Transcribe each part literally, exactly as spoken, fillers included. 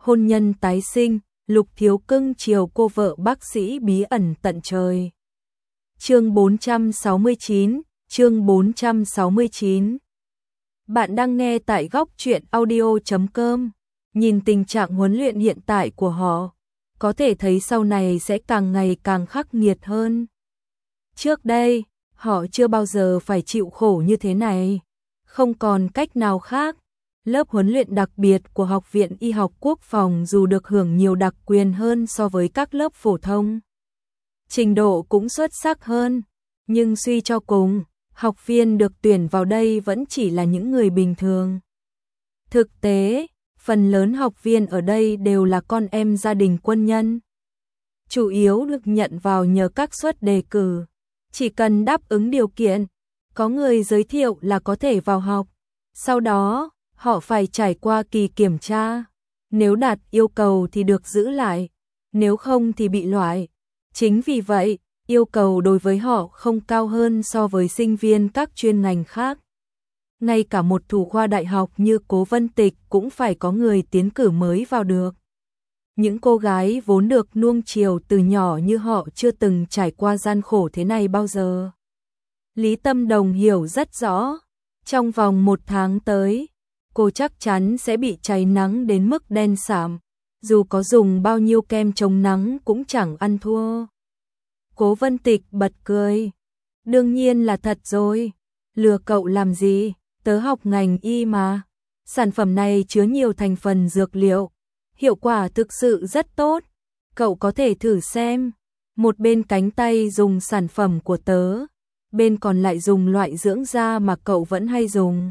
hôn nhân tái sinh, Lục Thiếu cưng chiều cô vợ bác sĩ bí ẩn tận trời. Chương bốn trăm sáu mươi chín, chương bốn trăm sáu mươi chín. Bạn đang nghe tại góc truyện audio chấm com. Nhìn tình trạng huấn luyện hiện tại của họ, có thể thấy sau này sẽ càng ngày càng khắc nghiệt hơn. Trước đây, họ chưa bao giờ phải chịu khổ như thế này. Không còn cách nào khác. Lớp huấn luyện đặc biệt của Học viện Y học Quốc phòng dù được hưởng nhiều đặc quyền hơn so với các lớp phổ thông, trình độ cũng xuất sắc hơn, nhưng suy cho cùng, học viên được tuyển vào đây vẫn chỉ là những người bình thường. Thực tế, phần lớn học viên ở đây đều là con em gia đình quân nhân. Chủ yếu được nhận vào nhờ các suất đề cử, chỉ cần đáp ứng điều kiện, có người giới thiệu là có thể vào học. Sau đó, họ phải trải qua kỳ kiểm tra, nếu đạt yêu cầu thì được giữ lại, nếu không thì bị loại. Chính vì vậy, yêu cầu đối với họ không cao hơn so với sinh viên các chuyên ngành khác. Ngay cả một thủ khoa đại học như Cố Vân Tịch cũng phải có người tiến cử mới vào được. Những cô gái vốn được nuông chiều từ nhỏ như họ chưa từng trải qua gian khổ thế này bao giờ. Lý Tâm Đồng hiểu rất rõ, trong vòng một tháng tới, cô chắc chắn sẽ bị cháy nắng đến mức đen sạm, dù có dùng bao nhiêu kem chống nắng cũng chẳng ăn thua. Cố Vân Tịch bật cười. Đương nhiên là thật rồi, lừa cậu làm gì, tớ học ngành y mà. Sản phẩm này chứa nhiều thành phần dược liệu, hiệu quả thực sự rất tốt, cậu có thể thử xem. Một bên cánh tay dùng sản phẩm của tớ, bên còn lại dùng loại dưỡng da mà cậu vẫn hay dùng.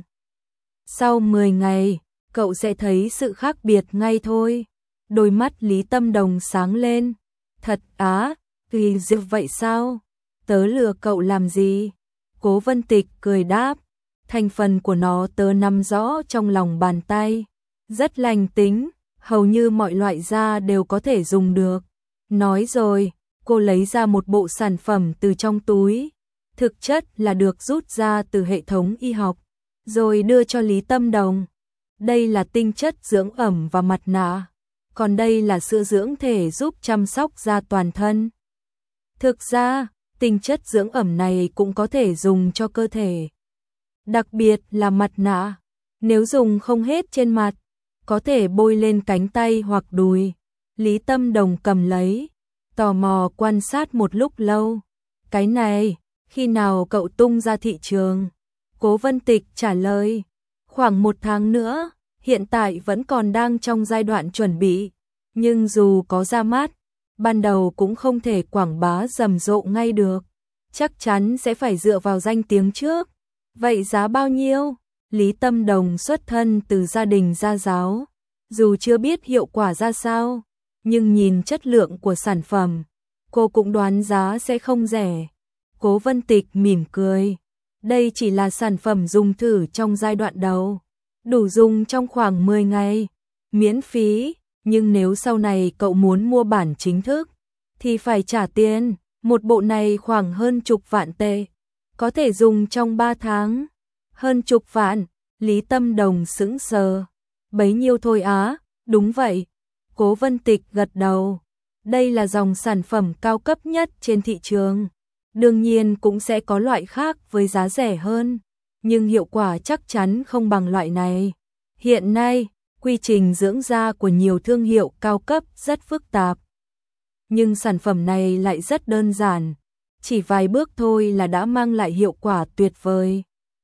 Sau mười ngày, cậu sẽ thấy sự khác biệt ngay thôi. Đôi mắt Lý Tâm Đồng sáng lên. Thật á, thì dịp vậy sao? Tớ lừa cậu làm gì? Cố Vân Tịch cười đáp. Thành phần của nó tớ nắm rõ trong lòng bàn tay. Rất lành tính, hầu như mọi loại da đều có thể dùng được. Nói rồi, cô lấy ra một bộ sản phẩm từ trong túi. Thực chất là được rút ra từ hệ thống y học, rồi đưa cho Lý Tâm Đồng. Đây là tinh chất dưỡng ẩm và mặt nạ, còn đây là sữa dưỡng thể giúp chăm sóc da toàn thân. Thực ra, tinh chất dưỡng ẩm này cũng có thể dùng cho cơ thể. Đặc biệt là mặt nạ, nếu dùng không hết trên mặt, có thể bôi lên cánh tay hoặc đùi. Lý Tâm Đồng cầm lấy, tò mò quan sát một lúc lâu. Cái này, khi nào cậu tung ra thị trường? Cố Vân Tịch trả lời, khoảng một tháng nữa, hiện tại vẫn còn đang trong giai đoạn chuẩn bị, nhưng dù có ra mắt, ban đầu cũng không thể quảng bá rầm rộ ngay được, chắc chắn sẽ phải dựa vào danh tiếng trước. Vậy giá bao nhiêu? Lý Tâm Đồng xuất thân từ gia đình gia giáo, dù chưa biết hiệu quả ra sao, nhưng nhìn chất lượng của sản phẩm, cô cũng đoán giá sẽ không rẻ. Cố Vân Tịch mỉm cười. Đây chỉ là sản phẩm dùng thử trong giai đoạn đầu, đủ dùng trong khoảng mười ngày, miễn phí, nhưng nếu sau này cậu muốn mua bản chính thức, thì phải trả tiền, một bộ này khoảng hơn chục vạn tệ, có thể dùng trong ba tháng. Hơn chục vạn, Lý Tâm Đồng sững sờ. Bấy nhiêu thôi á, đúng vậy. Cố Vân Tịch gật đầu, đây là dòng sản phẩm cao cấp nhất trên thị trường. Đương nhiên cũng sẽ có loại khác với giá rẻ hơn, nhưng hiệu quả chắc chắn không bằng loại này. Hiện nay, quy trình dưỡng da của nhiều thương hiệu cao cấp rất phức tạp, nhưng sản phẩm này lại rất đơn giản, chỉ vài bước thôi là đã mang lại hiệu quả tuyệt vời.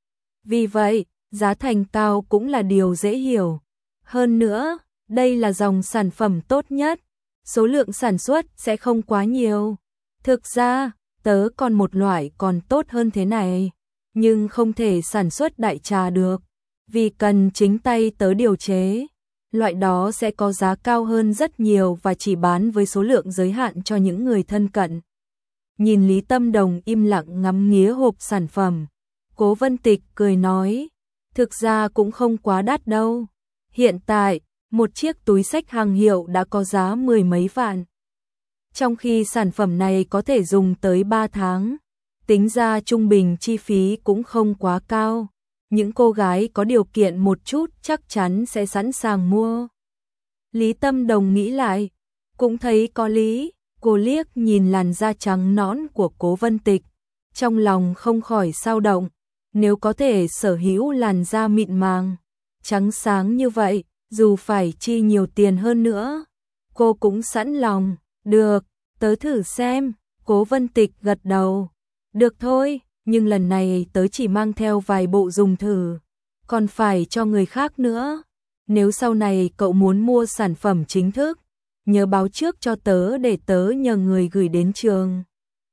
Vì vậy, giá thành cao cũng là điều dễ hiểu. Hơn nữa, đây là dòng sản phẩm tốt nhất, số lượng sản xuất sẽ không quá nhiều. Thực ra, tớ còn một loại còn tốt hơn thế này, nhưng không thể sản xuất đại trà được, vì cần chính tay tớ điều chế. Loại đó sẽ có giá cao hơn rất nhiều và chỉ bán với số lượng giới hạn cho những người thân cận. Nhìn Lý Tâm Đồng im lặng ngắm nghía hộp sản phẩm, Cố Vân Tịch cười nói, thực ra cũng không quá đắt đâu. Hiện tại, một chiếc túi xách hàng hiệu đã có giá mười mấy vạn. Trong khi sản phẩm này có thể dùng tới ba tháng, tính ra trung bình chi phí cũng không quá cao. Những cô gái có điều kiện một chút chắc chắn sẽ sẵn sàng mua. Lý Tâm Đồng nghĩ lại, cũng thấy có lý, cô liếc nhìn làn da trắng nõn của Cố Vân Tịch, trong lòng không khỏi dao động, nếu có thể sở hữu làn da mịn màng, trắng sáng như vậy, dù phải chi nhiều tiền hơn nữa, cô cũng sẵn lòng. Được, tớ thử xem. Cố Vân Tịch gật đầu. Được thôi, nhưng lần này tớ chỉ mang theo vài bộ dùng thử, còn phải cho người khác nữa. Nếu sau này cậu muốn mua sản phẩm chính thức, nhớ báo trước cho tớ để tớ nhờ người gửi đến trường.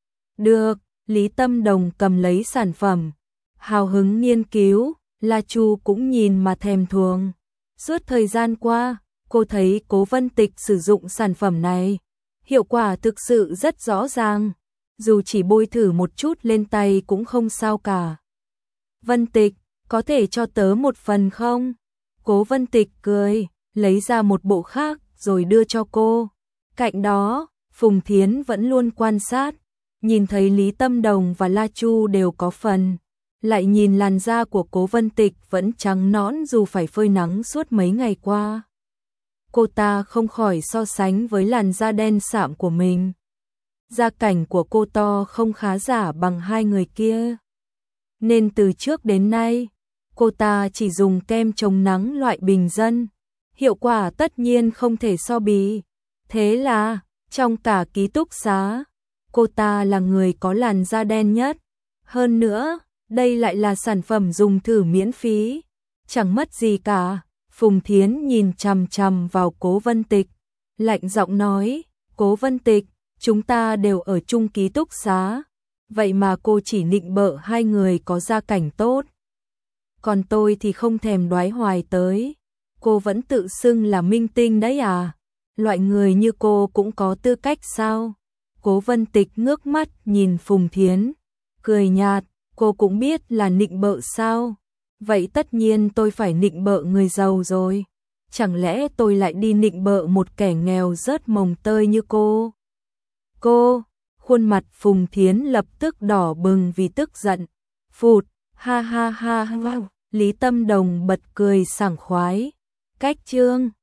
Được, Lý Tâm Đồng cầm lấy sản phẩm, hào hứng nghiên cứu, La Chu cũng nhìn mà thèm thuồng. Suốt thời gian qua, cô thấy Cố Vân Tịch sử dụng sản phẩm này, hiệu quả thực sự rất rõ ràng, dù chỉ bôi thử một chút lên tay cũng không sao cả. Vân Tịch, có thể cho tớ một phần không? Cố Vân Tịch cười, lấy ra một bộ khác rồi đưa cho cô. Cạnh đó, Phùng Thiến vẫn luôn quan sát, nhìn thấy Lý Tâm Đồng và La Chu đều có phần, lại nhìn làn da của Cố Vân Tịch vẫn trắng nõn dù phải phơi nắng suốt mấy ngày qua. Cô ta không khỏi so sánh với làn da đen sạm của mình. Gia cảnh của cô to không khá giả bằng hai người kia. Nên từ trước đến nay, cô ta chỉ dùng kem chống nắng loại bình dân. Hiệu quả tất nhiên không thể so bì. Thế là, trong cả ký túc xá, cô ta là người có làn da đen nhất. Hơn nữa, đây lại là sản phẩm dùng thử miễn phí. Chẳng mất gì cả. Phùng Thiến nhìn chằm chằm vào Cố Vân Tịch, lạnh giọng nói, Cố Vân Tịch, chúng ta đều ở chung ký túc xá, vậy mà cô chỉ nịnh bợ hai người có gia cảnh tốt. Còn tôi thì không thèm đoái hoài tới, cô vẫn tự xưng là minh tinh đấy à, loại người như cô cũng có tư cách sao? Cố Vân Tịch ngước mắt nhìn Phùng Thiến, cười nhạt, cô cũng biết là nịnh bợ sao? Vậy tất nhiên tôi phải nịnh bợ người giàu rồi. Chẳng lẽ tôi lại đi nịnh bợ một kẻ nghèo rớt mồng tơi như cô? Cô, khuôn mặt Phùng Thiến lập tức đỏ bừng vì tức giận. Phụt, ha ha ha ha, Lý Tâm Đồng bật cười sảng khoái. Cách chương